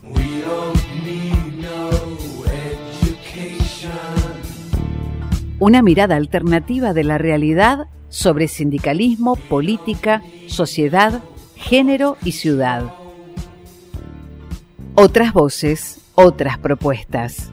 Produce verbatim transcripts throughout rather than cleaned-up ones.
We don't need no education. Una mirada alternativa de la realidad sobre sindicalismo, política, sociedad, género y ciudad. Otras voces, otras propuestas.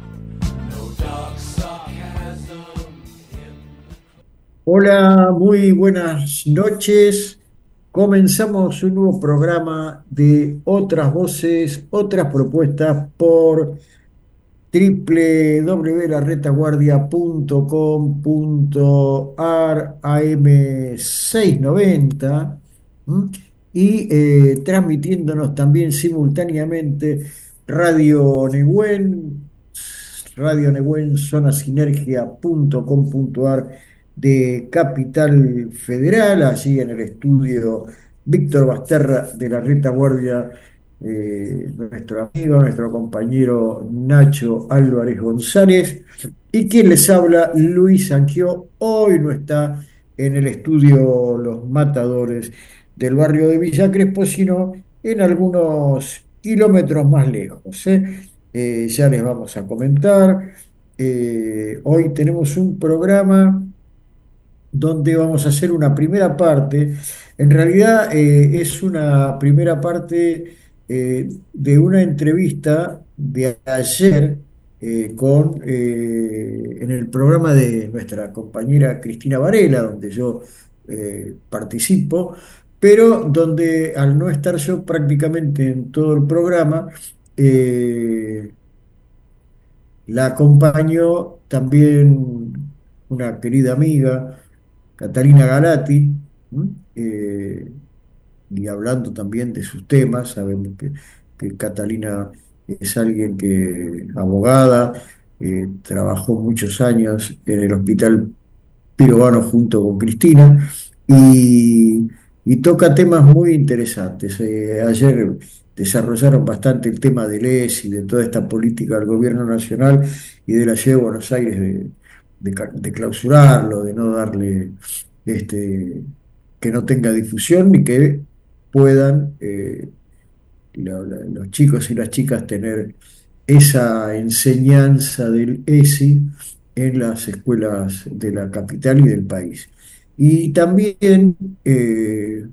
Hola, muy buenas noches. Comenzamos un nuevo programa de Otras Voces, otras propuestas por doble u doble u doble u punto la retaguardia punto com punto ar, A M seiscientos noventa, ¿m? y eh, transmitiéndonos también simultáneamente Radio Nehuen, Radio Nehuen, zona sinergia punto com punto ar de Capital Federal, allí en el estudio Víctor Basterra de la Retaguardia, eh, nuestro amigo, nuestro compañero Nacho Álvarez González, y quien les habla, Luis Angió. Hoy no está en el estudio Los Matadores del barrio de Villa Crespo, sino en algunos kilómetros más lejos, ¿eh? Eh, ya les vamos a comentar. Eh, hoy tenemos un programa donde vamos a hacer una primera parte. En realidad eh, es una primera parte eh, de una entrevista de ayer eh, con, eh, en el programa de nuestra compañera Cristina Varela, donde yo eh, participo, pero donde al no estar yo prácticamente en todo el programa, eh, la acompañó también una querida amiga, Catalina Galati, ¿m? Eh, y hablando también de sus temas. Sabemos que, que Catalina es alguien que, abogada, eh, trabajó muchos años en el Hospital Pirovano junto con Cristina, y, y toca temas muy interesantes. Eh, ayer desarrollaron bastante el tema del E S y de toda esta política del gobierno nacional y de la ciudad de Buenos Aires de, de ca- de clausurarlo, de no darle, este, que no tenga difusión ni que puedan eh, la- la- los chicos y las chicas tener esa enseñanza del E S I en las escuelas de la capital y del país. Y también eh,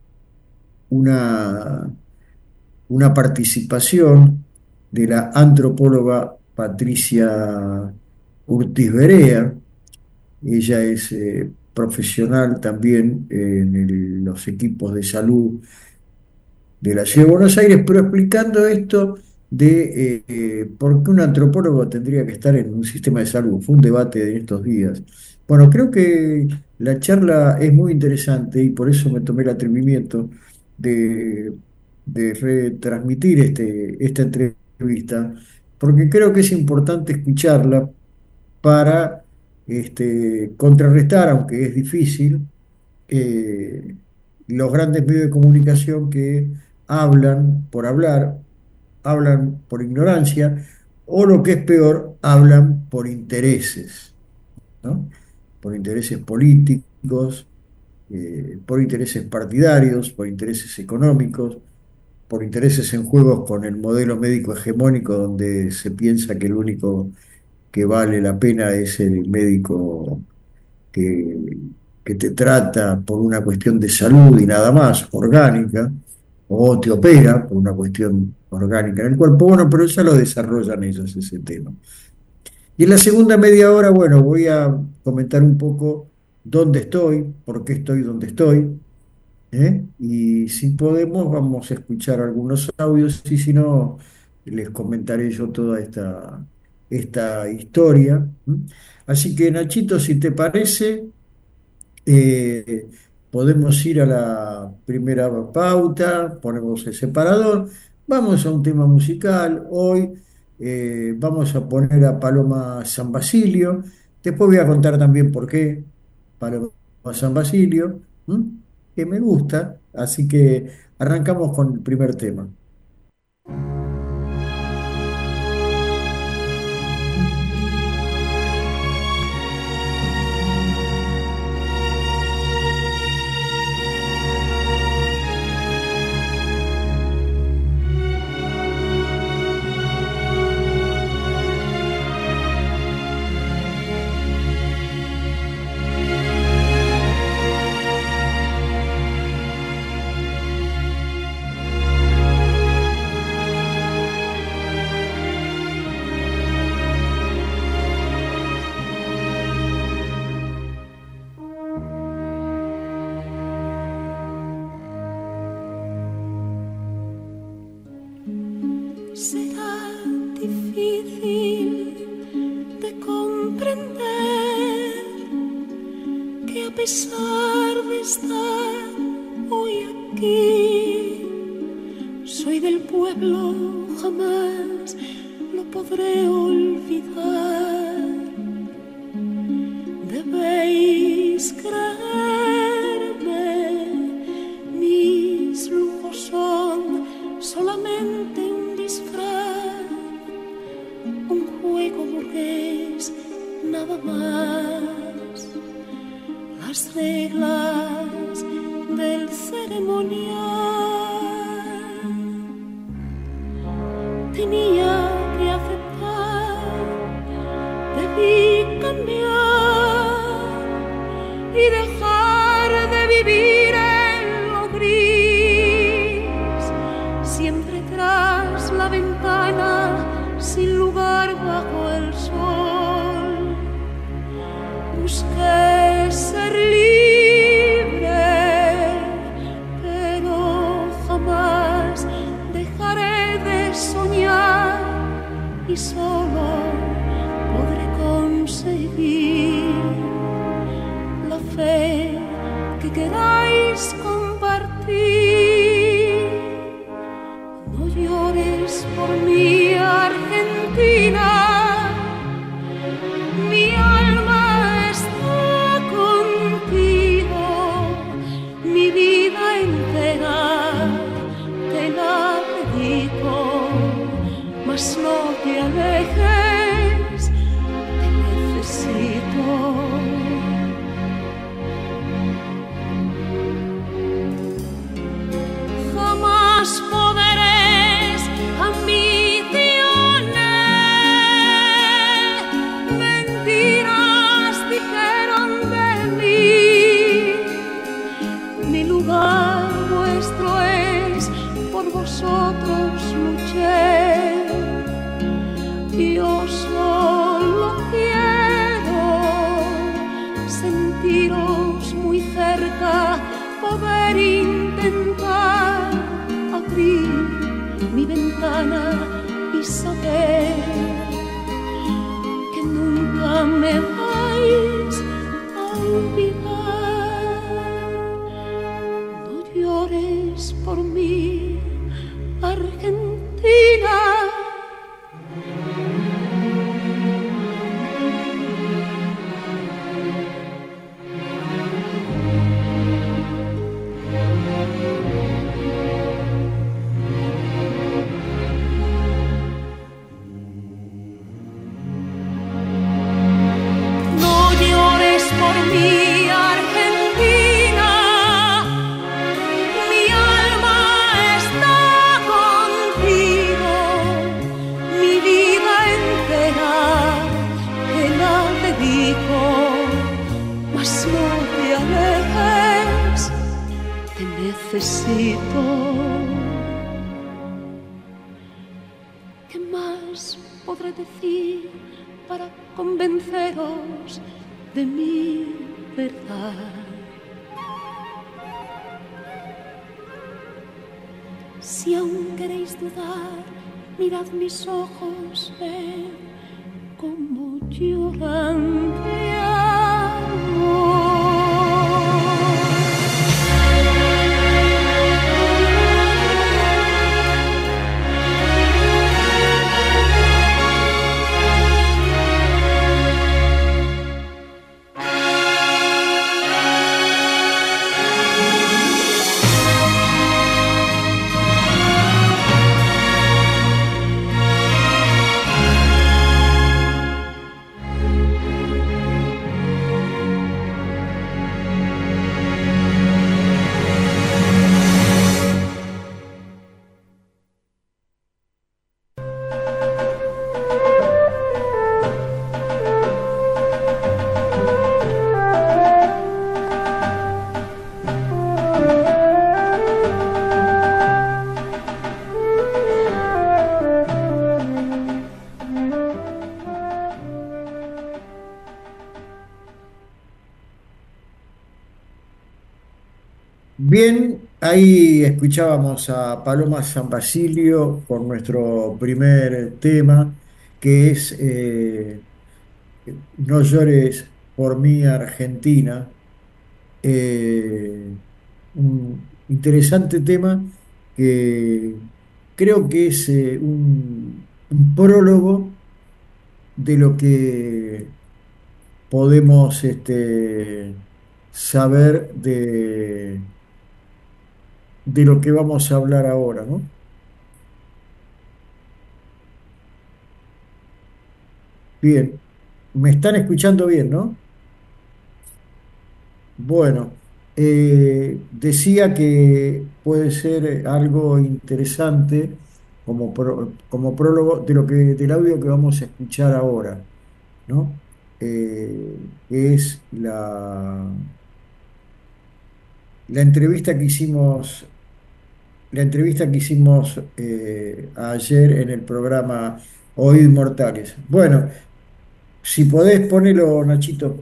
una, una participación de la antropóloga Patricia Urtiz Berea. Ella es eh, profesional también en el- los equipos de salud de la Ciudad de Buenos Aires, pero explicando esto de eh, eh, por qué un antropólogo tendría que estar en un sistema de salud. Fue un debate de estos días. Bueno, creo que la charla es muy interesante y por eso me tomé el atrevimiento de, de retransmitir este, esta entrevista, porque creo que es importante escucharla para este, contrarrestar, aunque es difícil, eh, los grandes medios de comunicación que hablan por hablar, hablan por ignorancia, o lo que es peor, hablan por intereses, ¿no? Por intereses políticos, eh, por intereses partidarios, por intereses económicos, por intereses en juegos con el modelo médico hegemónico, donde se piensa que el único que vale la pena es el médico que, que te trata por una cuestión de salud y nada más, orgánica, o te opera por una cuestión orgánica en el cuerpo. Bueno, pero ya lo desarrollan ellos ese tema. Y en la segunda media hora, bueno, voy a comentar un poco dónde estoy, por qué estoy donde estoy, ¿eh? Y si podemos, vamos a escuchar algunos audios, y si no, les comentaré yo toda esta, esta historia. ¿M? Así que, Nachito, si te parece, eh, podemos ir a la primera pauta, ponemos el separador, vamos a un tema musical. Hoy eh, vamos a poner a Paloma San Basilio. Después voy a contar también por qué Paloma San Basilio, ¿m? Que me gusta. Así que arrancamos con el primer tema. difícil de comprender que a pesar de estar hoy aquí, soy del pueblo, jamás lo podré olvidar. Debéis creerme, mis lujos son solamente un disfraz, un juego burgués, nada más. Las reglas del ceremonial tenía que aceptar, debí cambiar y dejar de vivir en lo gris, siempre tras la ventana, sin lugar bajo el sol. Busqué ser libre, pero jamás dejaré de soñar y solo podré conseguir la fe que queráis compartir. No llores por mí, Argentina, mi alma está contigo, mi vida entera te la dedico, mas no te alejes, te necesito. Jamás poderes, ambiciones, mentiras dijeron de mí. Mi lugar vuestro es, por vosotros luché. Yo solo quiero sentiros muy cerca, poder intentar abrir mi ventana y saber que nunca me vais a olvidar. No llores por mí, Argentina. Necesito. ¿Qué más podré decir para convenceros de mi verdad? Si aún queréis dudar, mirad mis ojos, ved cómo lloran de amor. Bien, ahí escuchábamos a Paloma San Basilio con nuestro primer tema, que es eh, No llores por mí, Argentina. Eh, un interesante tema que creo que es eh, un, un prólogo de lo que podemos este, saber de, de lo que vamos a hablar ahora, ¿no? Bien, me están escuchando bien, ¿no? Bueno, eh, decía que puede ser algo interesante como, pro- como prólogo de lo que, del audio que vamos a escuchar ahora, ¿no? Eh, es la, la entrevista que hicimos, la entrevista que hicimos eh, ayer en el programa Hoy Inmortales. Bueno, si podés ponelo, Nachito.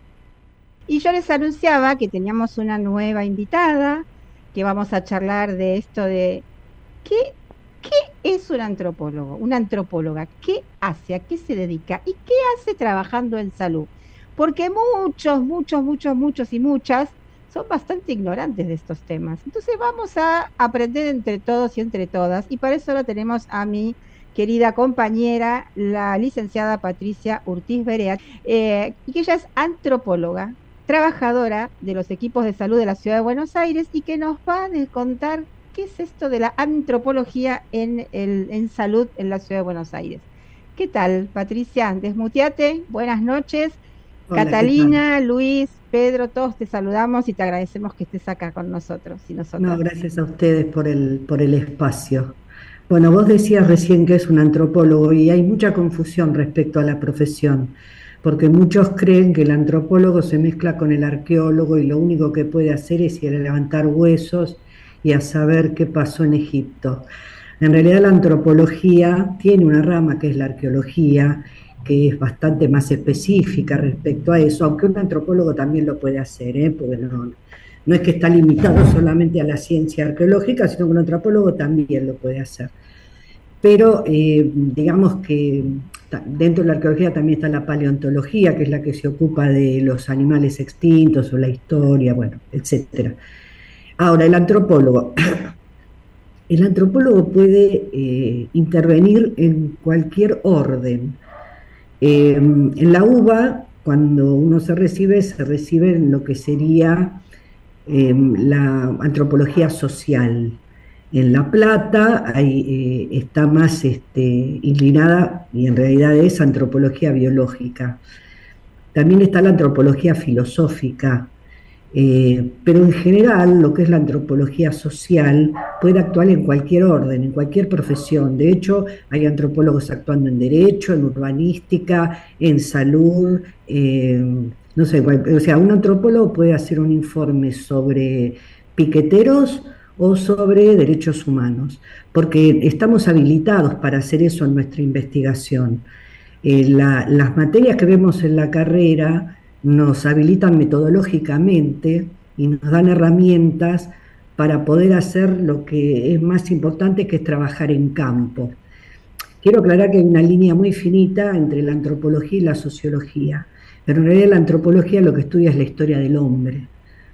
Y yo les anunciaba que teníamos una nueva invitada, que vamos a charlar de esto de qué, qué es un antropólogo, una antropóloga, qué hace, a qué se dedica y qué hace trabajando en salud. Porque muchos, muchos, muchos, muchos y muchas son bastante ignorantes de estos temas. Entonces vamos a aprender entre todos y entre todas. Y para eso ahora tenemos a mi querida compañera, la licenciada Patricia Urtiz Berea, eh, y que ella es antropóloga, trabajadora de los equipos de salud de la Ciudad de Buenos Aires y que nos va a contar qué es esto de la antropología en, el, en salud en la Ciudad de Buenos Aires. ¿Qué tal, Patricia? Desmuteate, buenas noches. Hola, ¿qué tal? Catalina, Luis, Pedro, todos te saludamos y te agradecemos que estés acá con nosotros y No, nosotras. gracias a ustedes por el, por el espacio. Bueno, vos decías recién que es un antropólogo y hay mucha confusión respecto a la profesión, porque muchos creen que el antropólogo se mezcla con el arqueólogo y lo único que puede hacer es ir a levantar huesos y a saber qué pasó en Egipto. En realidad la antropología tiene una rama que es la arqueología, que es bastante más específica respecto a eso, aunque un antropólogo también lo puede hacer, ¿eh? Porque no, no es que está limitado solamente a la ciencia arqueológica, sino que un antropólogo también lo puede hacer. Pero eh, digamos que dentro de la arqueología también está la paleontología, que es la que se ocupa de los animales extintos o la historia, bueno, etcétera. Ahora, el antropólogo. El antropólogo puede eh, intervenir en cualquier orden. Eh, en la UBA, cuando uno se recibe, se recibe en lo que sería eh, la antropología social. En La Plata ahí, eh, está más este, inclinada, y en realidad es antropología biológica. También está la antropología filosófica, eh, pero en general lo que es la antropología social puede actuar en cualquier orden, en cualquier profesión. De hecho, hay antropólogos actuando en derecho, en urbanística, en salud, eh, no sé, o sea, un antropólogo puede hacer un informe sobre piqueteros o sobre derechos humanos, porque estamos habilitados para hacer eso en nuestra investigación. Eh, la, las materias que vemos en la carrera nos habilitan metodológicamente y nos dan herramientas para poder hacer lo que es más importante, que es trabajar en campo. Quiero aclarar que hay una línea muy finita entre la antropología y la sociología, pero en realidad la antropología lo que estudia es la historia del hombre.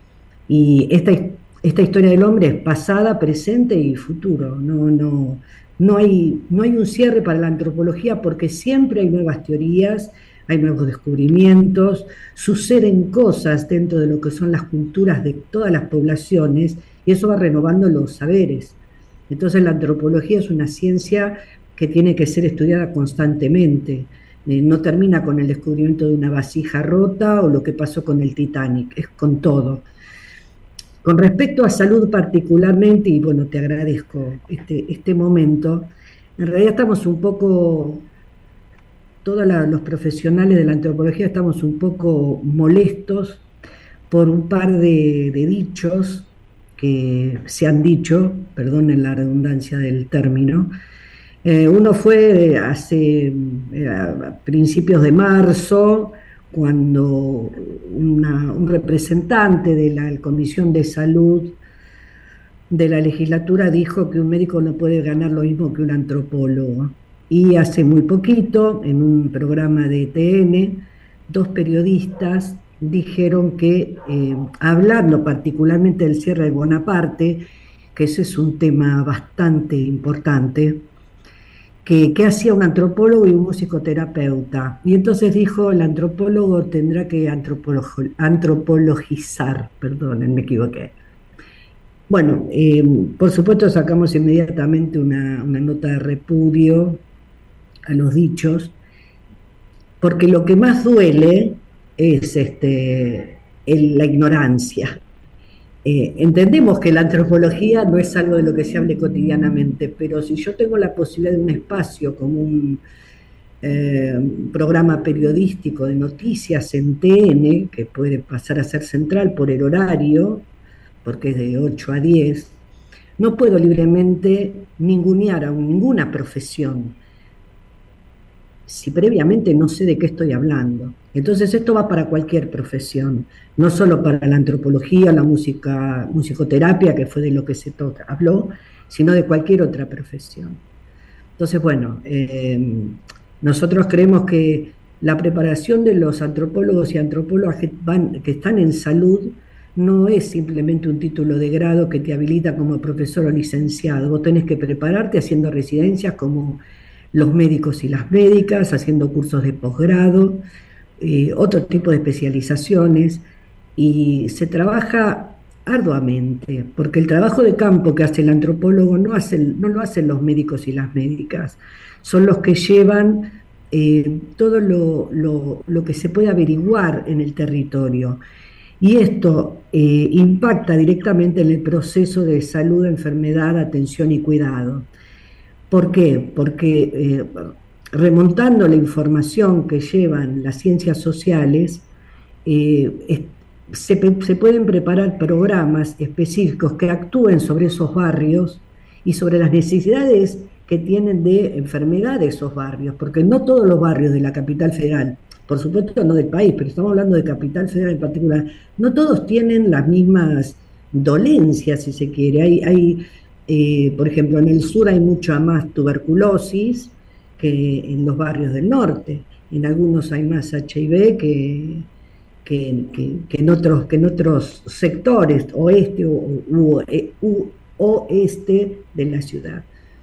Y esta, esta historia del hombre es pasada, presente y futuro. No, no, no, hay, no hay un cierre para la antropología porque siempre hay nuevas teorías, hay nuevos descubrimientos, suceden cosas dentro de lo que son las culturas de todas las poblaciones y eso va renovando los saberes. Entonces la antropología es una ciencia que tiene que ser estudiada constantemente. Eh, no termina con el descubrimiento de una vasija rota o lo que pasó con el Titanic, es con todo. Con respecto a salud particularmente, y bueno, te agradezco este, este momento, en realidad estamos un poco... Todos la, los profesionales de la antropología estamos un poco molestos por un par de, de dichos que se han dicho, perdonen la redundancia del término. Eh, uno fue hace eh, a principios de marzo, cuando una, un representante de la Comisión de Salud de la legislatura dijo que un médico no puede ganar lo mismo que un antropólogo. Y hace muy poquito, en un programa de T N, dos periodistas dijeron que, eh, hablando particularmente del cierre de Bonaparte, que ese es un tema bastante importante, que, que hacía un antropólogo y un musicoterapeuta. Y entonces dijo, el antropólogo tendrá que antropolo- antropologizar, perdonen, me equivoqué. Bueno, eh, por supuesto sacamos inmediatamente una, una nota de repudio a los dichos, porque lo que más duele es este, el, la ignorancia. Eh, entendemos que la antropología no es algo de lo que se hable cotidianamente, pero si yo tengo la posibilidad de un espacio como un eh, programa periodístico de noticias en T N, que puede pasar a ser central por el horario, porque es de ocho a diez, no puedo libremente ningunear a ninguna profesión si previamente no sé de qué estoy hablando. Entonces esto va para cualquier profesión, no solo para la antropología, la música, musicoterapia, que fue de lo que se toca, habló, sino de cualquier otra profesión. Entonces, bueno, eh, nosotros creemos que la preparación de los antropólogos y antropólogas que, van, que están en salud no es simplemente un título de grado que te habilita como profesor o licenciado. Vos tenés que prepararte haciendo residencias como los médicos y las médicas, haciendo cursos de posgrado, eh, otro tipo de especializaciones, y se trabaja arduamente, porque el trabajo de campo que hace el antropólogo no, hace, no lo hacen los médicos y las médicas, son los que llevan eh, todo lo, lo, lo que se puede averiguar en el territorio. Y esto eh, impacta directamente en el proceso de salud, enfermedad, atención y cuidado. ¿Por qué? Porque eh, remontando la información que llevan las ciencias sociales, eh, es, se, se pueden preparar programas específicos que actúen sobre esos barrios y sobre las necesidades que tienen de enfermedad de esos barrios, porque no todos los barrios de la capital federal, por supuesto no del país, pero estamos hablando de capital federal en particular, no todos tienen las mismas dolencias, si se quiere. Hay, hay eh, por ejemplo, en el sur hay mucha más tuberculosis que en los barrios del norte. En algunos hay más H I V que, que, que, que, en, otros, que en otros sectores, oeste o u, u, oeste de la ciudad.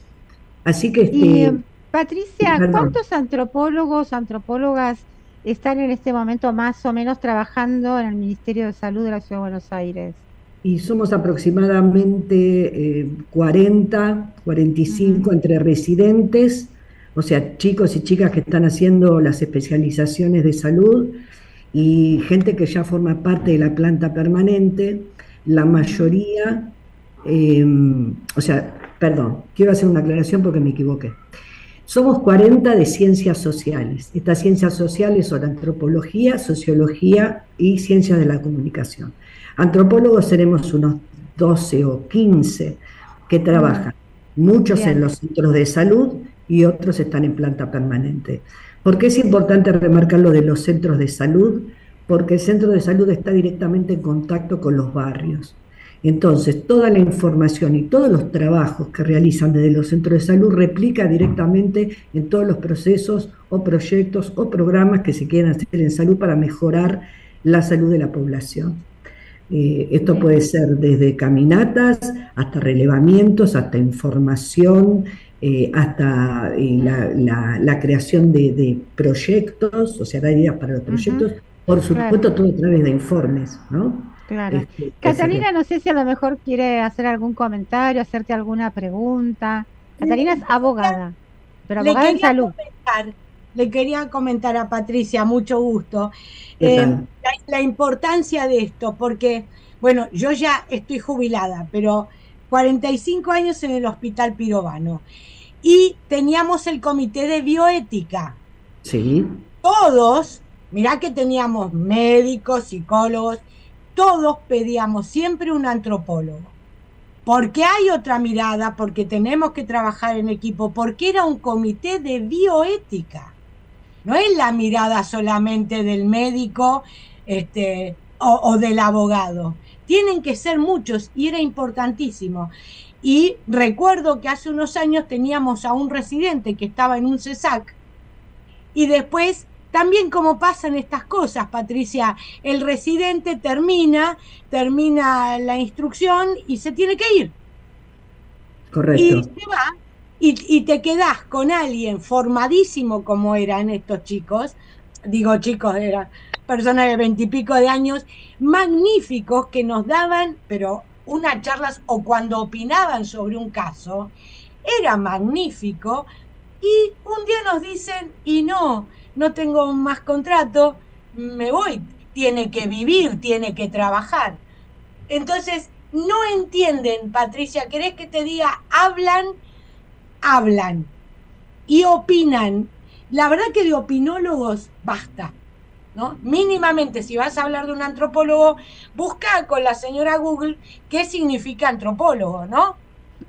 Así que... Este, y, Patricia, perdón. ¿cuántos antropólogos, antropólogas están en este momento más o menos trabajando en el Ministerio de Salud de la Ciudad de Buenos Aires? Y somos aproximadamente eh, cuarenta, cuarenta y cinco uh-huh. entre residentes, o sea, chicos y chicas que están haciendo las especializaciones de salud, y gente que ya forma parte de la planta permanente. La mayoría, eh, o sea, perdón, quiero hacer una aclaración porque me equivoqué. Somos cuarenta de ciencias sociales. Estas ciencias sociales son antropología, sociología y ciencias de la comunicación. Antropólogos seremos unos doce o quince que trabajan, muchos Bien. en los centros de salud y otros están en planta permanente. ¿Por qué es importante remarcar lo de los centros de salud? Porque el centro de salud está directamente en contacto con los barrios. Entonces, toda la información y todos los trabajos que realizan desde los centros de salud replica directamente en todos los procesos o proyectos o programas que se quieran hacer en salud para mejorar la salud de la población. Eh, esto puede ser desde caminatas hasta relevamientos, hasta información, eh, hasta eh, la, la, la creación de, de proyectos, o sea, dar ideas para los proyectos, uh-huh. por supuesto, claro. todo a través de informes, ¿no? Claro. Este, Catalina, no sé si a lo mejor quiere hacer algún comentario, hacerte alguna pregunta. Catalina es abogada, pero abogada en salud. Comentar, le quería comentar a Patricia, mucho gusto, eh, la, la importancia de esto, porque, bueno, yo ya estoy jubilada, pero cuarenta y cinco años en el Hospital Pirovano, y teníamos el comité de bioética. Sí. Todos, mirá que teníamos médicos, psicólogos, todos pedíamos siempre un antropólogo, porque hay otra mirada, porque tenemos que trabajar en equipo, porque era un comité de bioética, no es la mirada solamente del médico este, o, o del abogado, tienen que ser muchos, y era importantísimo. Y recuerdo que hace unos años teníamos a un residente que estaba en un CESAC, y después, también como pasan estas cosas, Patricia, el residente termina, termina la instrucción y se tiene que ir. Correcto. Y se va, y, y te quedás con alguien formadísimo como eran estos chicos, digo chicos, eran personas de veintipico de años, magníficos, que nos daban, pero unas charlas, o cuando opinaban sobre un caso, era magnífico, y un día nos dicen, y no, no tengo más contrato, me voy, tiene que vivir, tiene que trabajar. Entonces, no entienden, Patricia, ¿querés que te diga? Hablan, hablan, y opinan. La verdad que de opinólogos basta, ¿no? Mínimamente, si vas a hablar de un antropólogo, busca con la señora Google qué significa antropólogo, ¿no?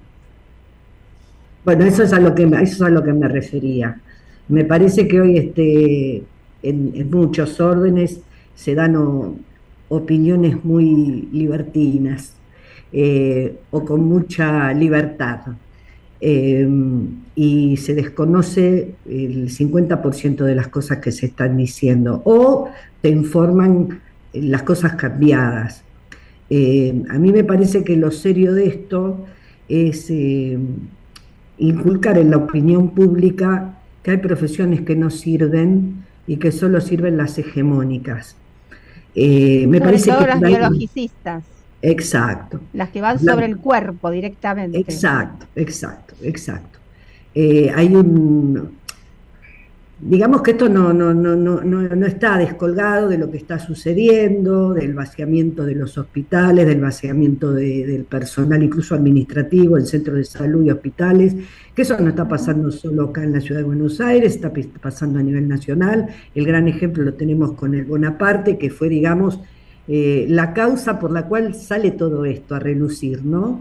Bueno, eso es a lo que, eso es a lo que me refería. Me parece que hoy este, en, en muchos órdenes se dan o, opiniones muy libertinas eh, o con mucha libertad. Eh, y se desconoce el cincuenta por ciento de las cosas que se están diciendo, o te informan las cosas cambiadas. Eh, a mí me parece que lo serio de esto es eh, inculcar en la opinión pública que hay profesiones que no sirven y que solo sirven las hegemónicas. Eh, me sobre parece todo que las por ahí- biologicistas, Exacto. las que van La- sobre el cuerpo directamente. Exacto, exacto, exacto. Eh, hay un, digamos que esto no, no, no, no, no no está descolgado de lo que está sucediendo, del vaciamiento de los hospitales, del vaciamiento de- del personal, incluso administrativo, en centros de salud y hospitales, que eso no está pasando solo acá en la ciudad de Buenos Aires, está pi- pasando a nivel nacional. El gran ejemplo lo tenemos con el Bonaparte, que fue, digamos, eh, la causa por la cual sale todo esto a relucir, ¿no?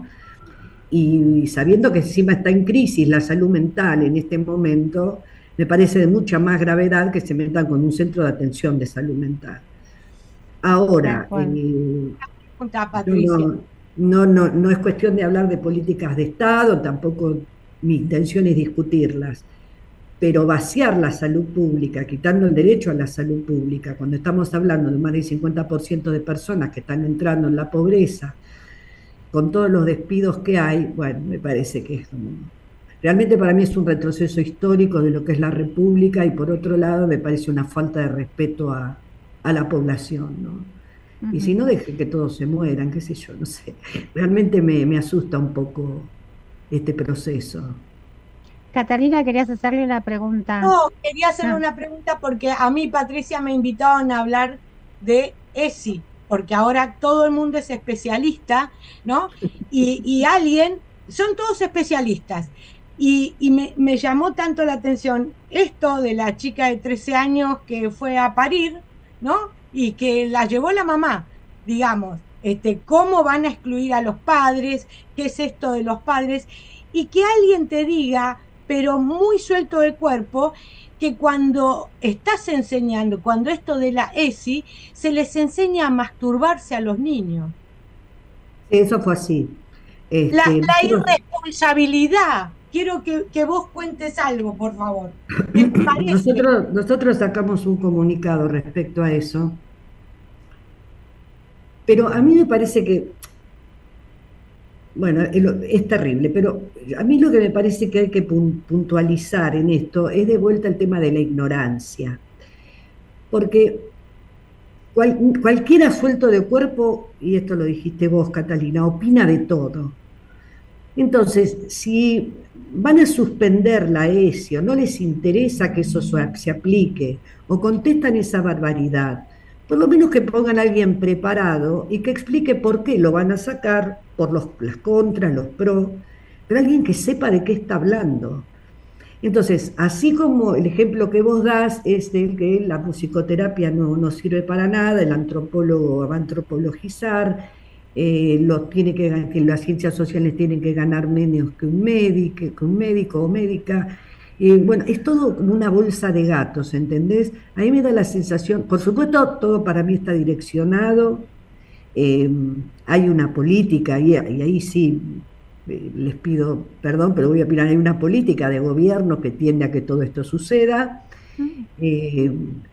Y sabiendo que encima está en crisis la salud mental en este momento, me parece de mucha más gravedad que se metan con un centro de atención de salud mental. Ahora, Tal cual. eh, Pregunta, yo Patricia. no, no, no, no es cuestión de hablar de políticas de Estado, tampoco mi intención es discutirlas, pero vaciar la salud pública, quitando el derecho a la salud pública, cuando estamos hablando de más del cincuenta por ciento de personas que están entrando en la pobreza, con todos los despidos que hay, bueno, me parece que es como... Realmente para mí es un retroceso histórico de lo que es la República, y por otro lado me parece una falta de respeto a, a la población, ¿no? Y si no, deje que todos se mueran, qué sé yo, no sé. Realmente me, me asusta un poco este proceso. Catalina, querías hacerle una pregunta. No, quería hacerle Ah. una pregunta porque a mí, Patricia, me invitaban a hablar de ESI, porque ahora todo el mundo es especialista, ¿no? Y, y alguien, son todos especialistas. Y, y me, me llamó tanto la atención esto de la chica de trece años que fue a parir, ¿no? Y que la llevó la mamá, digamos, este, cómo van a excluir a los padres, qué es esto de los padres, y que alguien te diga, pero muy suelto de cuerpo, que cuando estás enseñando, cuando esto de la ESI, se les enseña a masturbarse a los niños. Eso fue así. Este, La, la nosotros- irresponsabilidad. Quiero que, que vos cuentes algo, por favor. Me parece. Nosotros, nosotros sacamos un comunicado respecto a eso, pero a mí me parece que, bueno, el- es terrible, pero a mí lo que me parece que hay que pun- puntualizar en esto es de vuelta el tema de la ignorancia, porque cual- cualquiera suelto de cuerpo, y esto lo dijiste vos, Catalina, opina de todo. Entonces, si van a suspender la ESI o no les interesa que eso se se aplique, o contestan esa barbaridad, por lo menos que pongan a alguien preparado y que explique por qué lo van a sacar, por los, las contras, los pros, pero alguien que sepa de qué está hablando. Entonces, así como el ejemplo que vos das es el que la musicoterapia no, no sirve para nada, el antropólogo va a antropologizar, eh, lo tiene que, gan- que las ciencias sociales tienen que ganar menos que un médico, que un médico o médica. Eh, bueno, es todo como una bolsa de gatos, ¿entendés? A mí me da la sensación, por supuesto, todo para mí está direccionado eh, hay una política, y, y ahí sí eh, les pido perdón, pero voy a opinar, hay una política de gobierno que tiende a que todo esto suceda, eh,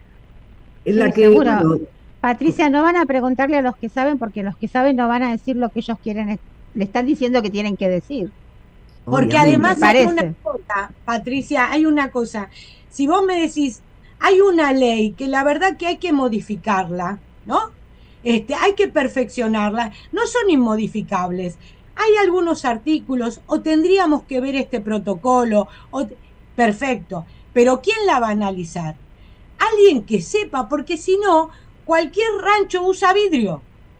en la Sí, que, seguro. bueno, Patricia, no van a preguntarle a los que saben porque los que saben no van a decir lo que ellos quieren, es- le están diciendo que tienen que decir. Porque obviamente, Me además hay una parece. cosa, Patricia, hay una cosa. Si vos me decís, hay una ley que la verdad que hay que modificarla, ¿no? Este, hay que perfeccionarla, no son inmodificables. Hay algunos artículos, o tendríamos que ver este protocolo, o, perfecto, pero ¿quién la va a analizar? Alguien que sepa, porque si no, cualquier rancho usa vidrio.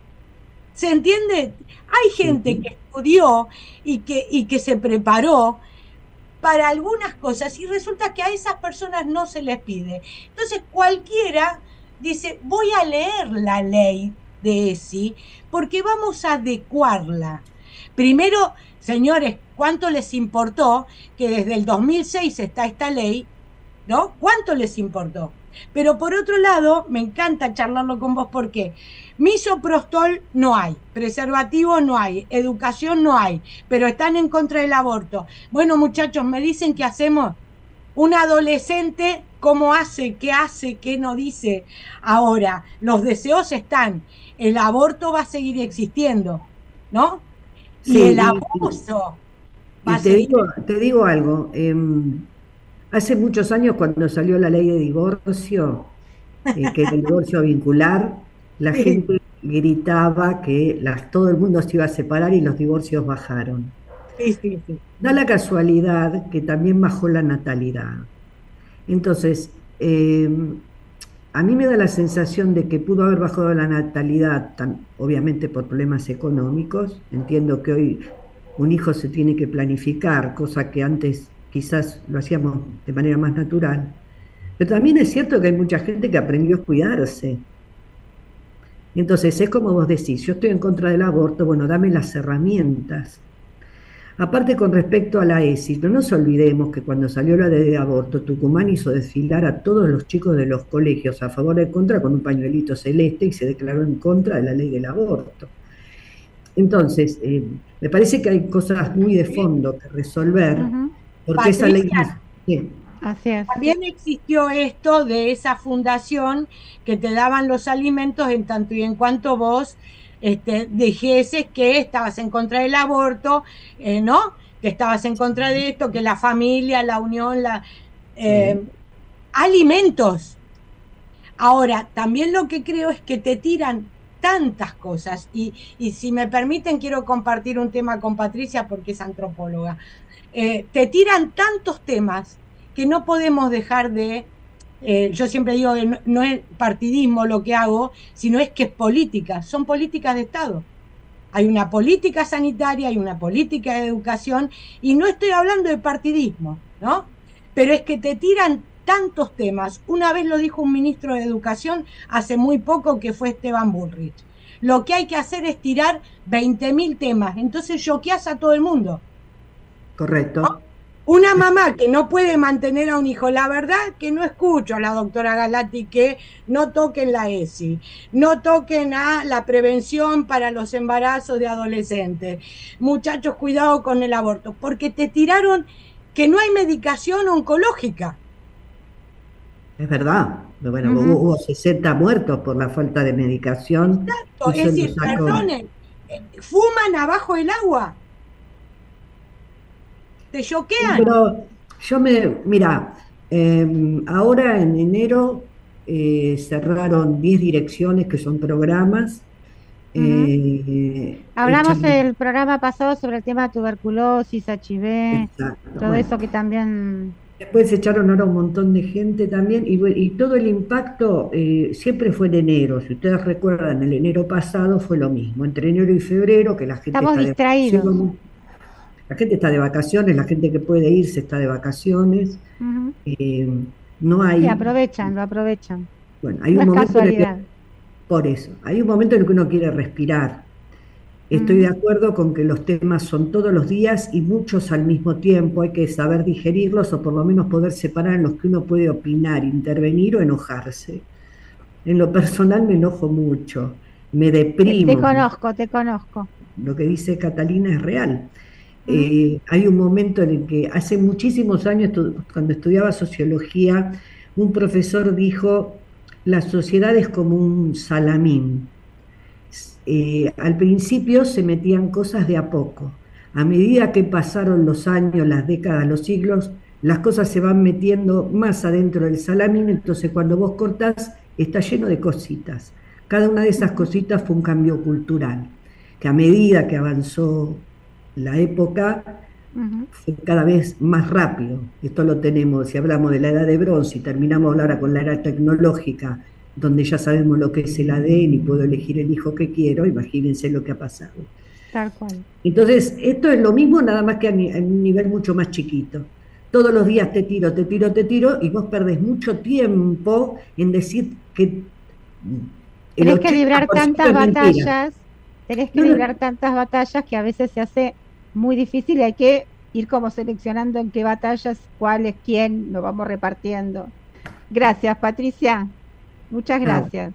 ¿Se entiende? Hay gente sí, que estudió y que, y que se preparó para algunas cosas y resulta que a esas personas no se les pide. Entonces cualquiera dice, voy a leer la ley de ESI porque vamos a adecuarla. Primero, señores, ¿cuánto les importó que desde el dos mil seis está esta ley? ¿No? ¿Cuánto les importó? Pero por otro lado, me encanta charlarlo con vos porque misoprostol no hay, preservativo no hay, educación no hay, pero están en contra del aborto. Bueno, muchachos, me dicen qué hacemos. Un adolescente, ¿cómo hace? ¿Qué hace? ¿Qué no dice? Ahora, los deseos están, el aborto va a seguir existiendo, ¿no? Y el sí, y, abuso va y a te seguir. digo, te digo algo, em, hace muchos años cuando salió la ley de divorcio, eh, que era el divorcio vincular, la Sí, gente gritaba que las, todo el mundo se iba a separar y los divorcios bajaron. sí, sí, sí. Da la casualidad que también bajó la natalidad. Entonces, eh, a mí me da la sensación de que pudo haber bajado la natalidad, tan- obviamente por problemas económicos. Entiendo que hoy un hijo se tiene que planificar, cosa que antes quizás lo hacíamos de manera más natural. Pero también es cierto que hay mucha gente que aprendió a cuidarse. Entonces, es como vos decís, yo estoy en contra del aborto, bueno, dame las herramientas. Aparte, con respecto a la ESI, no nos olvidemos que cuando salió la ley de aborto, Tucumán hizo desfilar a todos los chicos de los colegios a favor o en contra con un pañuelito celeste y se declaró en contra de la ley del aborto. Entonces, eh, me parece que hay cosas muy de fondo que resolver, Ujú. porque esa ley... Patricia, Sí, Así es. también existió esto de esa fundación que te daban los alimentos en tanto y en cuanto vos este, dijeses que estabas en contra del aborto, eh, ¿no? Que estabas en contra de esto, que la familia, la unión, la sí, eh, alimentos. Ahora, también lo que creo es que te tiran tantas cosas y, y si me permiten quiero compartir un tema con Patricia porque es antropóloga. Eh, te tiran tantos temas que no podemos dejar de, eh, yo siempre digo que no, no es partidismo lo que hago, sino es que es política, son políticas de Estado. Hay una política sanitaria, hay una política de educación, y no estoy hablando de partidismo, ¿no? Pero es que te tiran tantos temas. Una vez lo dijo un ministro de Educación hace muy poco, que fue Esteban Bullrich. Lo que hay que hacer es tirar veinte mil temas, entonces choqueás a todo el mundo. correcto. Una mamá que no puede mantener a un hijo, la verdad que no escucho a la doctora Galati que no toquen la ESI, no toquen a la prevención para los embarazos de adolescentes. Muchachos, cuidado con el aborto, porque te tiraron que no hay medicación oncológica. Es verdad. Bueno, Ujú. hubo, hubo sesenta muertos por la falta de medicación Exacto, y es se lo decir, sacó. perdonen, fuman abajo del agua, te choquean. Pero yo me, mira, eh, ahora en enero eh, cerraron diez direcciones que son programas. Ujú. eh, Hablamos echan- el programa pasado sobre el tema de tuberculosis, H I V, exacto, todo bueno. eso que también... Después echaron ahora un montón de gente también y, bu- y todo el impacto eh, siempre fue en enero. Si ustedes recuerdan, el enero pasado fue lo mismo, entre enero y febrero, que la gente Estamos está de distraídos. vacaciones, la gente está de vacaciones, la gente que puede irse está de vacaciones. Ujú. eh, no Sí, hay, aprovechan, lo aprovechan. bueno, hay No un es momento en el que, casualidad. por eso, hay un momento en el que uno quiere respirar. Estoy de Ujú. acuerdo con que los temas son todos los días y muchos al mismo tiempo. Hay que saber digerirlos o por lo menos poder separar en los que uno puede opinar, intervenir o enojarse. En lo personal me enojo mucho. me Te, te deprimo. conozco, te conozco. Lo que dice Catalina es real. ¿Mm? Eh, hay un momento en el que hace muchísimos años, estu- cuando estudiaba sociología, un profesor dijo, la sociedad es como un salamín. Eh, al principio se metían cosas de a poco. A medida que pasaron los años, las décadas, los siglos, las cosas se van metiendo más adentro del salamín, entonces cuando vos cortás está lleno de cositas. Cada una de esas Ujú, cositas fue un cambio cultural, que a medida que avanzó la época ujú. fue cada vez más rápido. Esto lo tenemos, si hablamos de la edad de bronce y terminamos ahora con la era tecnológica, donde ya sabemos lo que es el A D N y puedo elegir el hijo que quiero, imagínense lo que ha pasado. Tal cual. Entonces, esto es lo mismo, nada más que a, ni- a un nivel mucho más chiquito. Todos los días te tiro, te tiro, te tiro, y vos perdés mucho tiempo en decir que el Tenés que ochenta librar por ciento tantas es mentira. batallas, tenés que No, no, librar tantas batallas que a veces se hace muy difícil y hay que ir como seleccionando en qué batallas, cuáles, quién, lo vamos repartiendo. Gracias, Patricia. Muchas ah, gracias.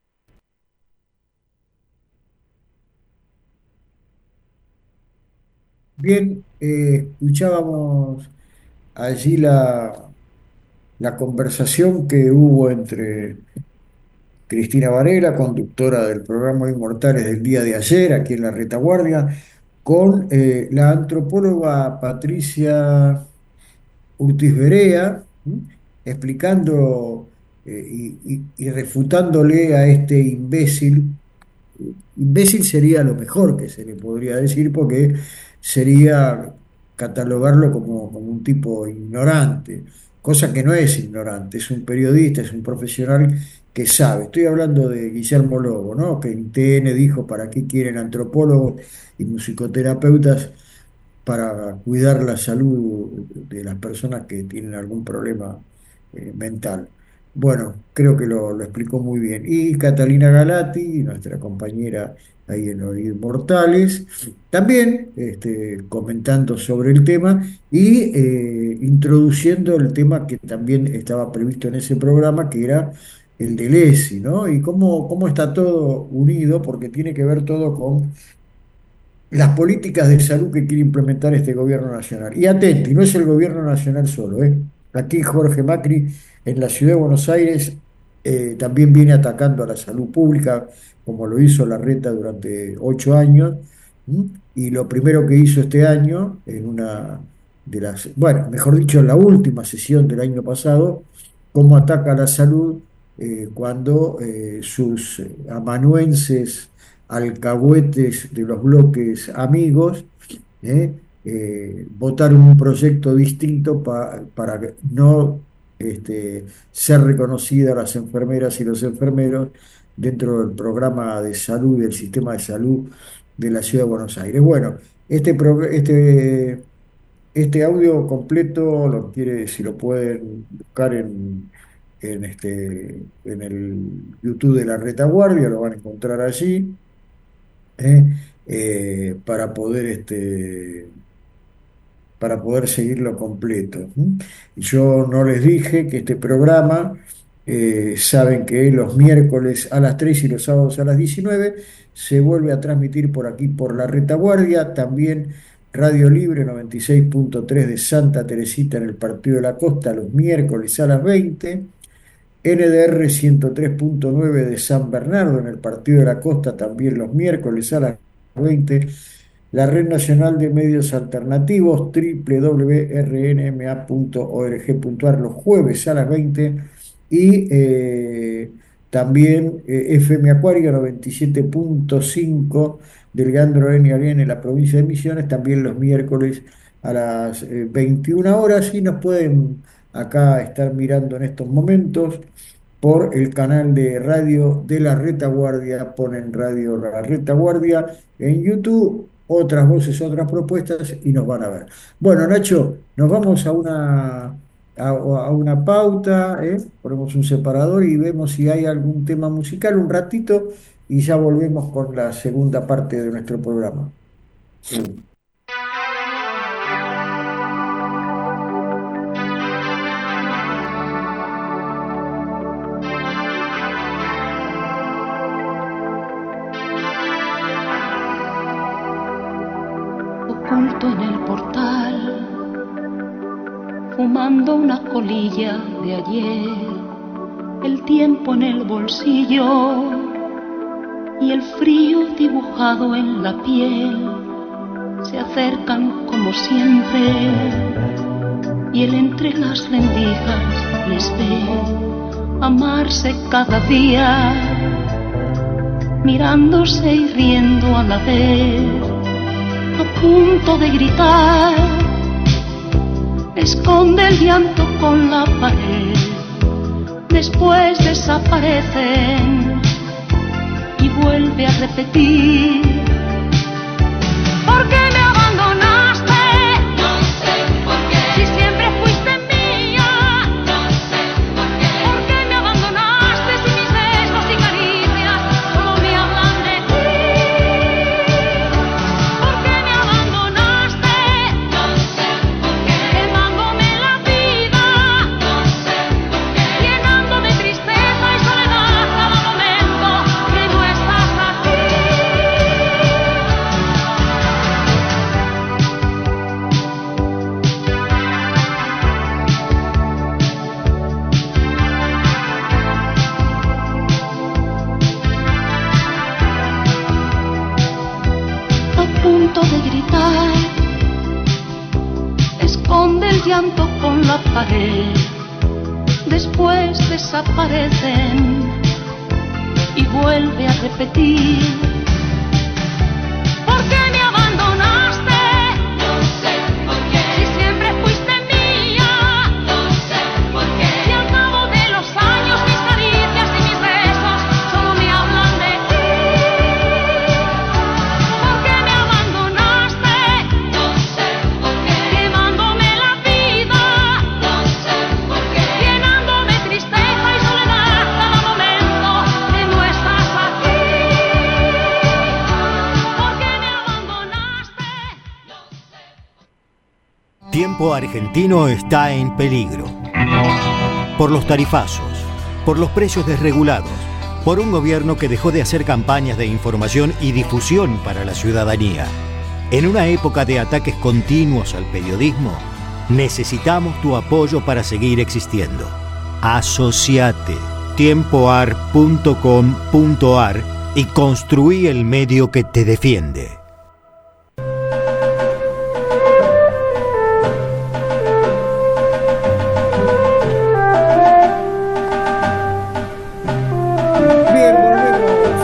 Bien, eh, escuchábamos allí la, la conversación que hubo entre Cristina Varela, conductora del programa Inmortales del día de ayer, aquí en la retaguardia, con eh, la antropóloga Patricia Urtiz Berea, ¿m? Explicando eh, y, y- y refutándole a este imbécil. Imbécil sería lo mejor que se le podría decir porque sería catalogarlo como, como un tipo ignorante, cosa que no es ignorante, es un periodista, es un profesional que sabe. Estoy hablando de Guillermo Lobo, ¿no? Que en T N dijo para qué quieren antropólogos y musicoterapeutas para cuidar la salud de las personas que tienen algún problema eh, mental. Bueno, creo que lo, lo explicó muy bien. Y Catalina Galati, nuestra compañera ahí en Los Inmortales, también este, comentando sobre el tema y eh, introduciendo el tema que también estaba previsto en ese programa, que era el del E S I, ¿no? Y cómo, cómo está todo unido, porque tiene que ver todo con las políticas de salud que quiere implementar este gobierno nacional. Y atenti, no es el gobierno nacional solo, ¿eh? Aquí Jorge Macri en la ciudad de Buenos Aires eh, también viene atacando a la salud pública, como lo hizo Larreta durante ocho años. ¿M? Y lo primero que hizo este año, en una de las, bueno, mejor dicho, en la última sesión del año pasado, cómo ataca a la salud eh, cuando eh, sus eh, amanuenses alcahuetes de los bloques amigos, ¿eh? Eh, votaron un proyecto distinto pa- para que no este, ser reconocidas las enfermeras y los enfermeros dentro del programa de salud y del sistema de salud de la Ciudad de Buenos Aires. Bueno, este, pro- este, este audio completo lo quiere, si lo pueden buscar en, en, este, en el YouTube de la Retaguardia, lo van a encontrar allí. ¿Eh? Eh, para poder, este, para poder seguirlo completo. ¿M? Yo no les dije que este programa, eh, saben que los miércoles a las tres y los sábados a las diecinueve se vuelve a transmitir por aquí por la Retaguardia, también Radio Libre noventa y seis punto tres de Santa Teresita en el Partido de la Costa los miércoles a las veinte. N D R ciento tres punto nueve de San Bernardo en el Partido de la Costa también los miércoles a las veinte. La Red Nacional de Medios Alternativos w w w punto r n m a punto org punto a r los jueves a las veinte. Y eh, también eh, F M Acuario noventa y siete punto cinco del Gandro N en la provincia de Misiones, también los miércoles a las eh, veintiuna horas y nos pueden acá estar mirando en estos momentos por el canal de radio de la Retaguardia, ponen radio La Retaguardia en YouTube, otras voces, otras propuestas y nos van a ver. Bueno, Nacho, nos vamos a una, a, a una pauta, ¿eh? Ponemos un separador y vemos si hay algún tema musical un ratito y ya volvemos con la segunda parte de nuestro programa. en el portal, fumando una colilla de ayer, el tiempo en el bolsillo y el frío dibujado en la piel, se acercan como siempre, y él entre las rendijas les ve amarse cada día, mirándose y riendo a la vez, a punto de gritar. Esconde el llanto con la pared, después desaparecen y vuelve a repetir: ¿por qué me abandonaste? No sé por qué. Si siempre fuiste mía. No sé por qué. ¿Por qué me abandonaste si mis besos y caricias solo me hablan de ti? ¿Por qué me abandonaste? No sé por qué. Quemándome la vida. No sé por qué. Llenándome tristeza y soledad cada momento que no estás aquí. A punto de gritar, esconde el llanto con la pared, después desaparecen y vuelve a repetir: ¿por qué me abandonaste? No sé por qué. Si siempre fuiste mía. No sé por qué. Y al cabo de los años mis caricias y mis besos solo me hablan de ti. ¿Por qué me abandonaste? No sé por qué. Quemándome la vida. No sé por qué. Llenándome tristeza y soledad cada momento que no estás aquí. ¿Por qué me abandonaste? No sé. Tiempo Argentino está en peligro. Por los tarifazos, por los precios desregulados, por un gobierno que dejó de hacer campañas de información y difusión para la ciudadanía. En una época de ataques continuos al periodismo, necesitamos tu apoyo para seguir existiendo. Asociate tiempoar punto com punto ar y construí el medio que te defiende. Bien, volvemos.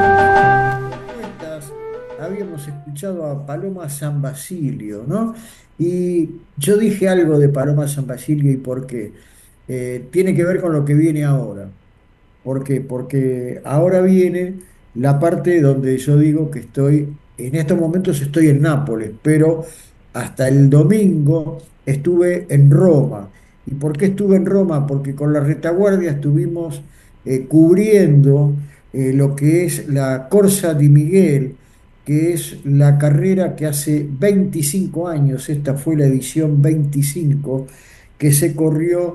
Cuentas, habíamos escuchado a Paloma San Basilio, ¿no? Y yo dije algo de Paloma San Basilio y por qué. Eh, tiene que ver con lo que viene ahora. ¿Por qué? Porque ahora viene la parte donde yo digo que estoy, en estos momentos estoy en Nápoles, pero hasta el domingo estuve en Roma. ¿Y por qué estuve en Roma? Porque con la retaguardia estuvimos eh, cubriendo eh, lo que es la Corsa di Miguel, que es la carrera que hace veinticinco años, esta fue la edición veinticinco, que se corrió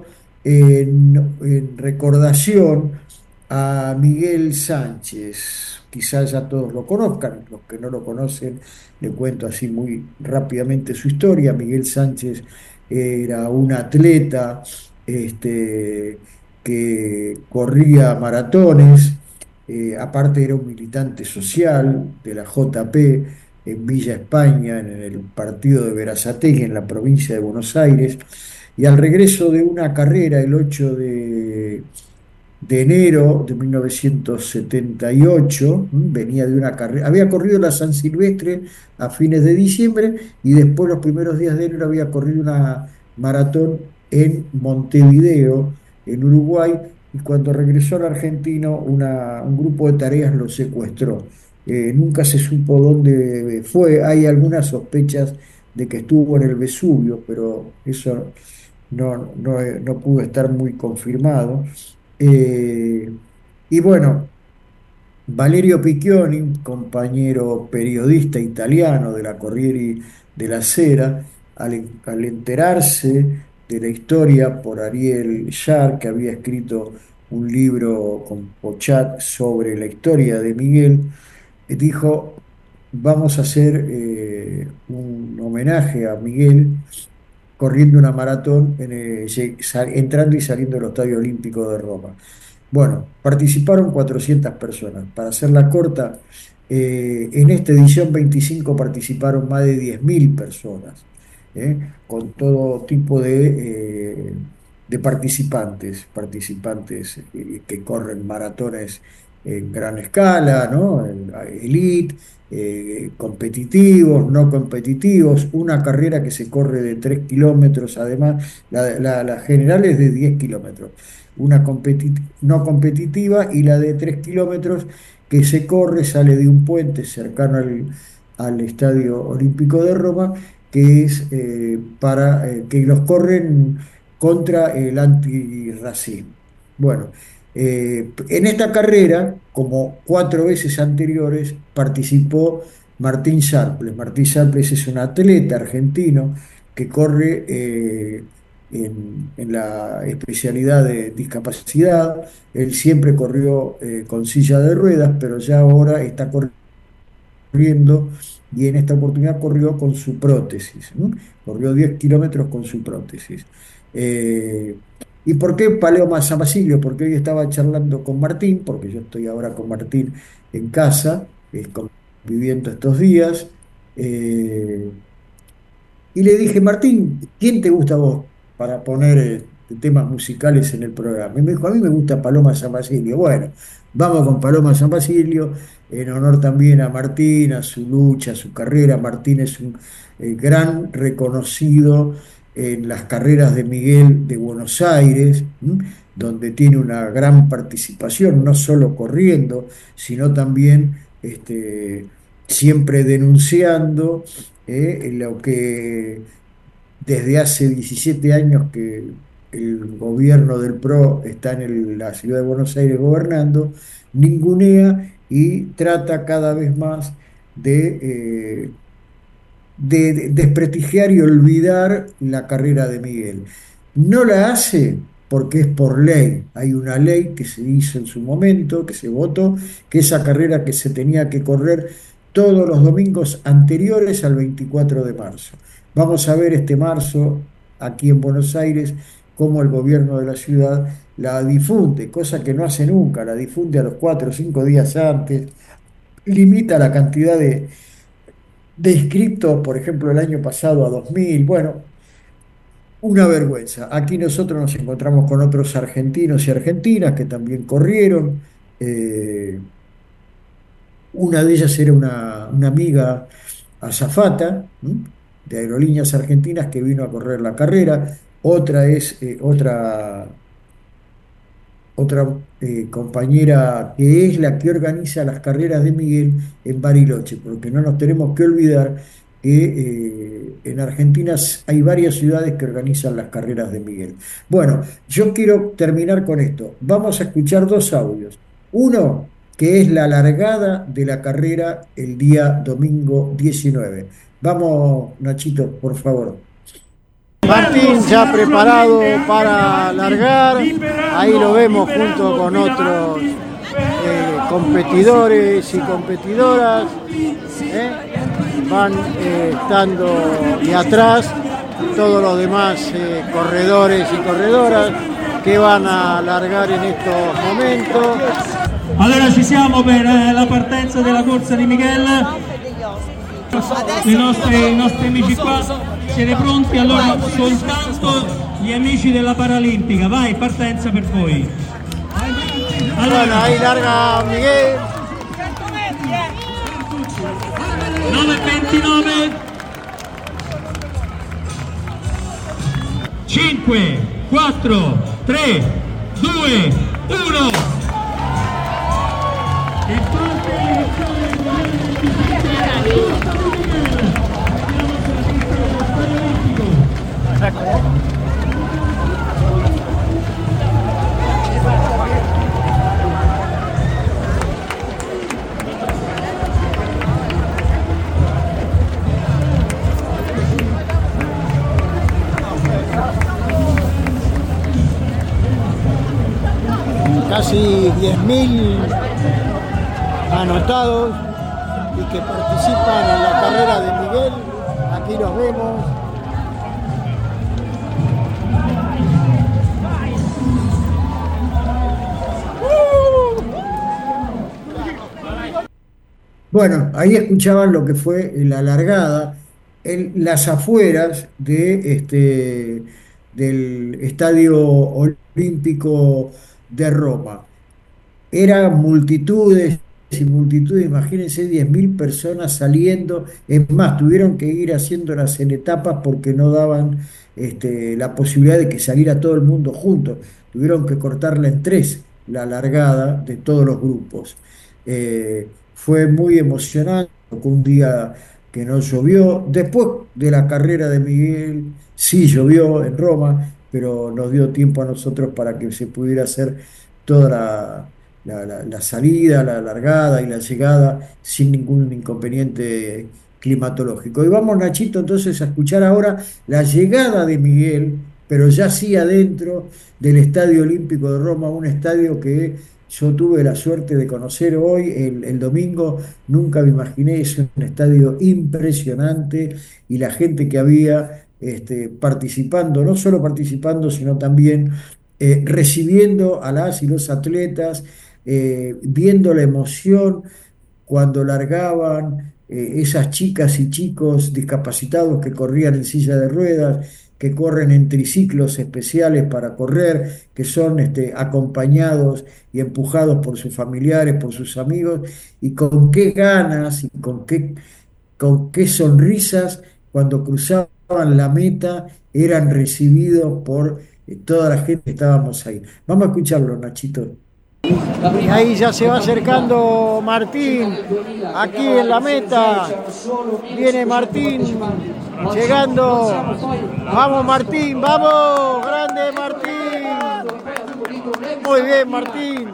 en, en recordación a Miguel Sánchez. Quizás ya todos lo conozcan, los que no lo conocen, le cuento así muy rápidamente su historia. Miguel Sánchez era un atleta este, que corría maratones, eh, aparte era un militante social de la J P en Villa España, en el partido de Berazategui, en la provincia de Buenos Aires, y al regreso de una carrera el ocho de de enero de mil novecientos setenta y ocho, ¿m? Venía de una carrera, había corrido la San Silvestre a fines de diciembre y después los primeros días de enero había corrido una maratón en Montevideo, en Uruguay, y cuando regresó al argentino una, un grupo de tareas lo secuestró. Eh, nunca se supo dónde fue, hay algunas sospechas de que estuvo en el Vesubio, pero eso no, no, no pudo estar muy confirmado. Eh, y bueno, Valerio Piccioni, compañero periodista italiano de la Corriere della Sera, al, al enterarse de la historia por Ariel Char, que había escrito un libro con Pochat sobre la historia de Miguel, dijo: vamos a hacer eh, un homenaje a Miguel corriendo una maratón en el- lle- sal- entrando y saliendo del Estadio Olímpico de Roma. Bueno, participaron cuatrocientas personas. Para hacerla corta, eh, en esta edición veinticinco participaron más de diez mil personas, ¿eh? Con todo tipo de, eh, de participantes, participantes eh, que corren maratones en gran escala, ¿no? En- Elite, eh, competitivos, no competitivos, una carrera que se corre de tres kilómetros, además, la, la, la general es de diez kilómetros, una competi- no competitiva y la de tres kilómetros que se corre, sale de un puente cercano al, al Estadio Olímpico de Roma, que es eh, para eh, que los corren contra el antirracismo. Bueno, eh, en esta carrera, como cuatro veces anteriores, participó Martín Sharples. Martín Sharples es un atleta argentino que corre eh, en, en la especialidad de discapacidad. Él siempre corrió eh, con silla de ruedas, pero ya ahora está corriendo y en esta oportunidad corrió con su prótesis. ¿No? Corrió diez kilómetros con su prótesis. Eh, ¿Y por qué Paloma San Basilio? Porque hoy estaba charlando con Martín, porque yo estoy ahora con Martín en casa, eh, conviviendo estos días. eh, y le dije, Martín, ¿quién te gusta a vos para poner eh, temas musicales en el programa? Y me dijo, a mí me gusta Paloma San Basilio. Bueno, vamos con Paloma San Basilio, en honor también a Martín, a su lucha, a su carrera. Martín es un eh, gran reconocido en las carreras de Miguel de Buenos Aires, ¿m? Donde tiene una gran participación, no solo corriendo, sino también este, siempre denunciando eh, lo que desde hace diecisiete años que el gobierno del P R O está en el- la ciudad de Buenos Aires gobernando, ningunea y trata cada vez más de, eh, de, de desprestigiar y olvidar la carrera de Miguel. No la hace porque es por ley. Hay una ley que se hizo en su momento, que se votó, que esa carrera que se tenía que correr todos los domingos anteriores al veinticuatro de marzo. Vamos a ver este marzo aquí en Buenos Aires cómo el gobierno de la ciudad la difunde, cosa que no hace nunca, la difunde a los cuatro o cinco días antes, limita la cantidad de, de inscriptos, por ejemplo, el año pasado a dos mil. Bueno, una vergüenza. Aquí nosotros nos encontramos con otros argentinos y argentinas que también corrieron. eh, una de ellas era una, una amiga azafata, ¿m? De Aerolíneas Argentinas que vino a correr la carrera. Otra es eh, otra, otra eh, compañera que es la que organiza las carreras de Miguel en Bariloche, porque no nos tenemos que olvidar que eh, en Argentina hay varias ciudades que organizan las carreras de Miguel. Bueno, yo quiero terminar con esto. Vamos a escuchar dos audios. Uno que es la largada de la carrera el día domingo diecinueve. Vamos, Nachito, por favor. Martín ya preparado para largar, ahí lo vemos junto con otros eh, competidores y competidoras, ¿eh? Van eh, estando y atrás todos los demás eh, corredores y corredoras che vanno a largare in estos momentos. Allora ci siamo per la partenza della corsa di Miguel. I nostri, i nostri amici qua, siete pronti? Allora soltanto gli amici della Paralimpica, vai, partenza per voi. Allora, bueno, ahí larga Miguel. nove e ventinove. cinque, quattro, tre, due, uno. E parte l'iniziale del duemilaventicinque. Casi diez mil anotados y que participan en la carrera de Miguel. Aquí los vemos. Bueno, ahí escuchaban lo que fue la largada en las afueras de este, del Estadio Olímpico de Roma. Eran multitudes y multitudes, imagínense, diez mil personas saliendo. Es más, tuvieron que ir haciéndolas en etapas porque no daban este, la posibilidad de que saliera todo el mundo junto. Tuvieron que cortarla en tres, la largada de todos los grupos. Eh, fue muy emocionante, fue un día que no llovió. Después de la carrera de Miguel, sí llovió en Roma, pero nos dio tiempo a nosotros para que se pudiera hacer toda la la, la- la salida, la largada y la llegada sin ningún inconveniente climatológico. Y vamos, Nachito, entonces a escuchar ahora la llegada de Miguel, pero ya sí adentro del Estadio Olímpico de Roma, un estadio que yo tuve la suerte de conocer hoy, el, el domingo, nunca me imaginé, es un estadio impresionante y la gente que había este, participando, no solo participando, sino también eh, recibiendo a las y los atletas, eh, viendo la emoción cuando largaban eh, esas chicas y chicos discapacitados que corrían en silla de ruedas, que corren en triciclos especiales para correr, que son este, acompañados y empujados por sus familiares, por sus amigos, y con qué ganas y con qué, con qué sonrisas cuando cruzaban la meta eran recibidos por eh, toda la gente que estábamos ahí. Vamos a escucharlo, Nachito. Y ahí ya se va acercando Martín, aquí en la meta. Viene Martín, llegando. Vamos Martín, vamos, grande Martín. Muy bien Martín.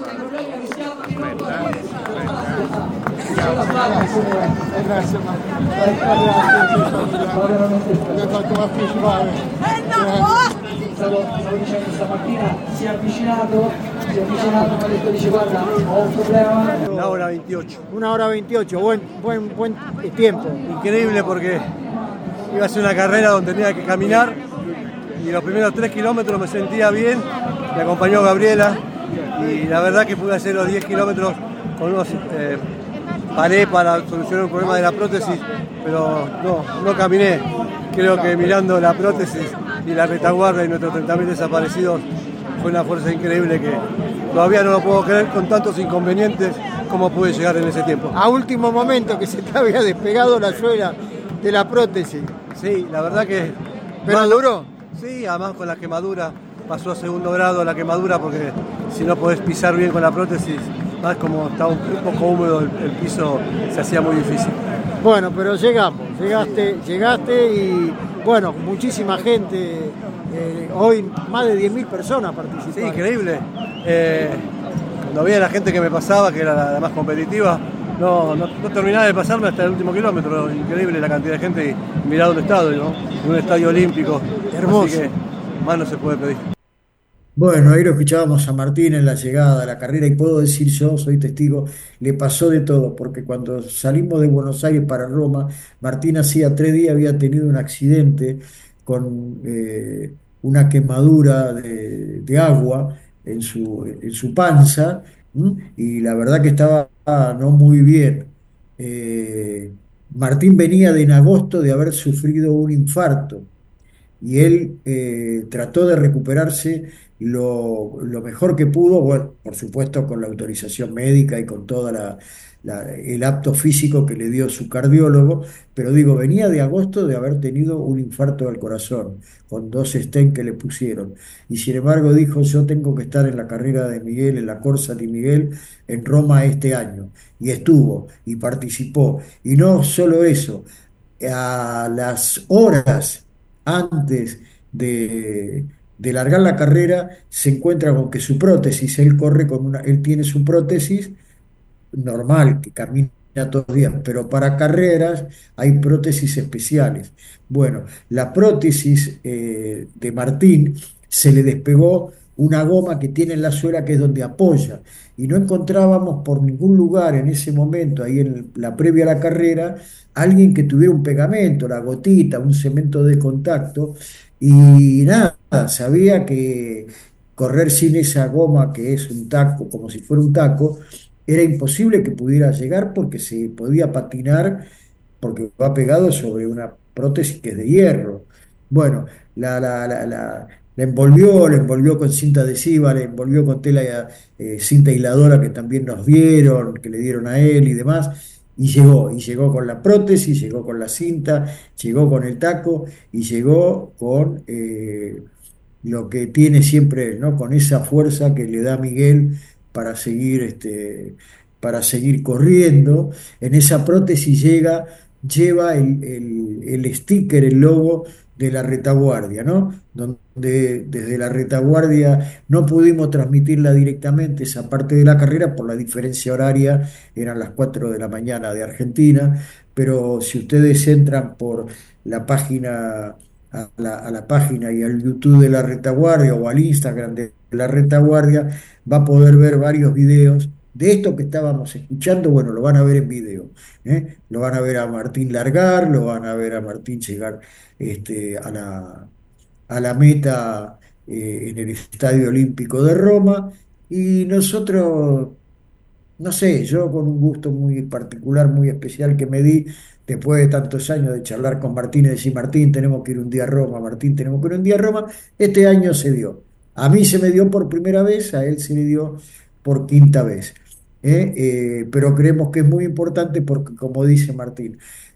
Stavo, stavo dicendo stamattina, si è avvicinato, si è avvicinato, mi ha detto, dice guarda, ho un problema. Una hora veintiocho. Una hora veintiocho, buen, buen, buen tiempo. Increíble porque iba a ser una carrera donde tenía que caminar y los primeros tres kilómetros me sentía bien, me acompañó Gabriela y la verdad que pude hacer los diez kilómetros con unos... Eh, paré para solucionar un problema de la prótesis, pero no, no caminé. Creo que mirando la prótesis y la retaguardia y nuestros treinta mil desaparecidos fue una fuerza increíble que todavía no lo puedo creer con tantos inconvenientes como pude llegar en ese tiempo. A último momento que se te había despegado la suela de la prótesis. Sí, la verdad que... ¿Pero duró? Sí, además con la quemadura, pasó a segundo grado la quemadura porque si no podés pisar bien con la prótesis, más como estaba un poco húmedo el, el piso, se hacía muy difícil. Bueno, pero llegamos, llegaste, llegaste y bueno, muchísima gente, eh, hoy más de diez mil personas participaron. Sí, increíble. Eh, cuando veía la gente que me pasaba, que era la, la más competitiva, no, no, no terminaba de pasarme hasta el último kilómetro. Increíble la cantidad de gente y mirá dónde estado, ¿no? En un estadio olímpico. Hermoso. Así que más no se puede pedir. Bueno, ahí lo escuchábamos a Martín en la llegada a la carrera y puedo decir yo, soy testigo, le pasó de todo, porque cuando salimos de Buenos Aires para Roma, Martín hacía tres días había tenido un accidente con eh, una quemadura de, de agua en su, en su panza, ¿m? Y la verdad que estaba no muy bien. Eh, Martín venía de en agosto de haber sufrido un infarto y él eh, trató de recuperarse lo, lo mejor que pudo, bueno, por supuesto con la autorización médica y con todo el apto físico que le dio su cardiólogo, pero digo, venía de agosto de haber tenido un infarto al corazón, con dos stents que le pusieron, y sin embargo dijo, yo tengo que estar en la carrera de Miguel, en la Corsa de Miguel, en Roma este año, y estuvo, y participó, y no solo eso, a las horas antes de, de largar la carrera, se encuentra con que su prótesis, él corre con una, él tiene su prótesis normal, que camina todos los días, pero para carreras hay prótesis especiales. Bueno, la prótesis eh, de Martín se le despegó una goma que tiene en la suela que es donde apoya. Y no encontrábamos por ningún lugar en ese momento, ahí en el- la previa a la carrera, alguien que tuviera un pegamento, la gotita, un cemento de contacto. Y nada, sabía que correr sin esa goma que es un taco, como si fuera un taco, era imposible que pudiera llegar porque se podía patinar porque va pegado sobre una prótesis que es de hierro. Bueno, la, la, la, la- la envolvió, la envolvió con cinta adhesiva, la envolvió con tela, eh, cinta aisladora que también nos dieron, que le dieron a él y demás, y llegó, y llegó con la prótesis, llegó con la cinta, llegó con el taco y llegó con eh, lo que tiene siempre él, ¿no? Con esa fuerza que le da Miguel para seguir, este, para seguir corriendo. En esa prótesis llega, lleva el, el- el sticker, el logo de la retaguardia, ¿no? Donde desde la retaguardia no pudimos transmitirla directamente, esa parte de la carrera, por la diferencia horaria, eran las cuatro de la mañana de Argentina, pero si ustedes entran por la página a la, a la página y al YouTube de la Retaguardia o al Instagram de la Retaguardia, va a poder ver varios videos de esto que estábamos escuchando. Bueno, lo van a ver en video, ¿eh? Lo van a ver a Martín largar, lo van a ver a Martín llegar este, a la, a la meta eh, en el Estadio Olímpico de Roma. Y nosotros, no sé, yo con un gusto muy particular, muy especial que me di, después de tantos años de charlar con Martín y decir, Martín, tenemos que ir un día a Roma, Martín, tenemos que ir un día a Roma, este año se dio. A mí se me dio por primera vez, a él se le dio por quinta vez. ¿eh? Eh, pero creemos que es muy importante porque, como dice Martín,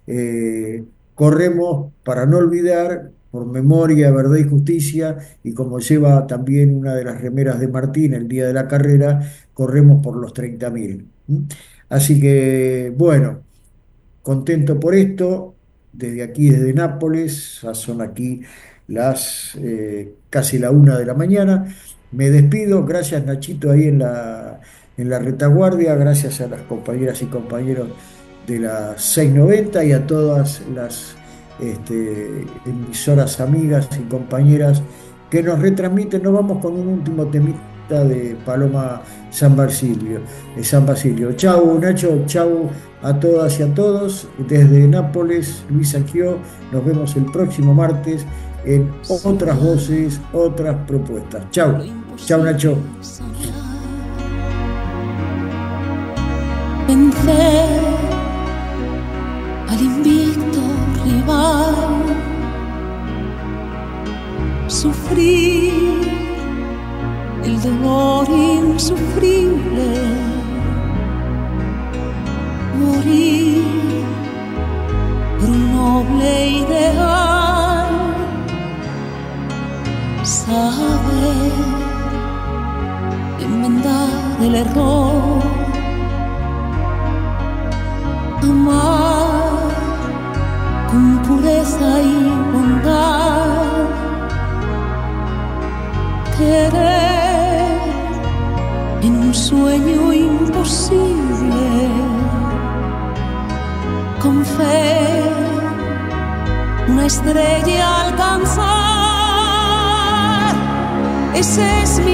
eh, corremos para no olvidar, por memoria, verdad y justicia, y como lleva también una de las remeras de Martín el día de la carrera, corremos por los treinta mil. Así que, bueno, contento por esto, desde aquí, desde Nápoles, ya son aquí las eh, casi la una de la mañana. Me despido, gracias Nachito ahí en la, en la retaguardia, gracias a las compañeras y compañeros de la seiscientos noventa y a todas las este, emisoras amigas y compañeras que nos retransmiten. Nos vamos con un último temita de Paloma San Basilio, de San Basilio. Chau Nacho, chau a todas y a todos. Desde Nápoles, Luis Angió, nos vemos el próximo martes en Otras Voces, Otras Propuestas. Chau, chau Nacho. Vencer al invicto rival, sufrir el dolor insufrible, morir por un noble ideal, saber enmendar el error, amar con pureza y bondad, querer en un sueño imposible, con fe una estrella alcanzar. Ese es mi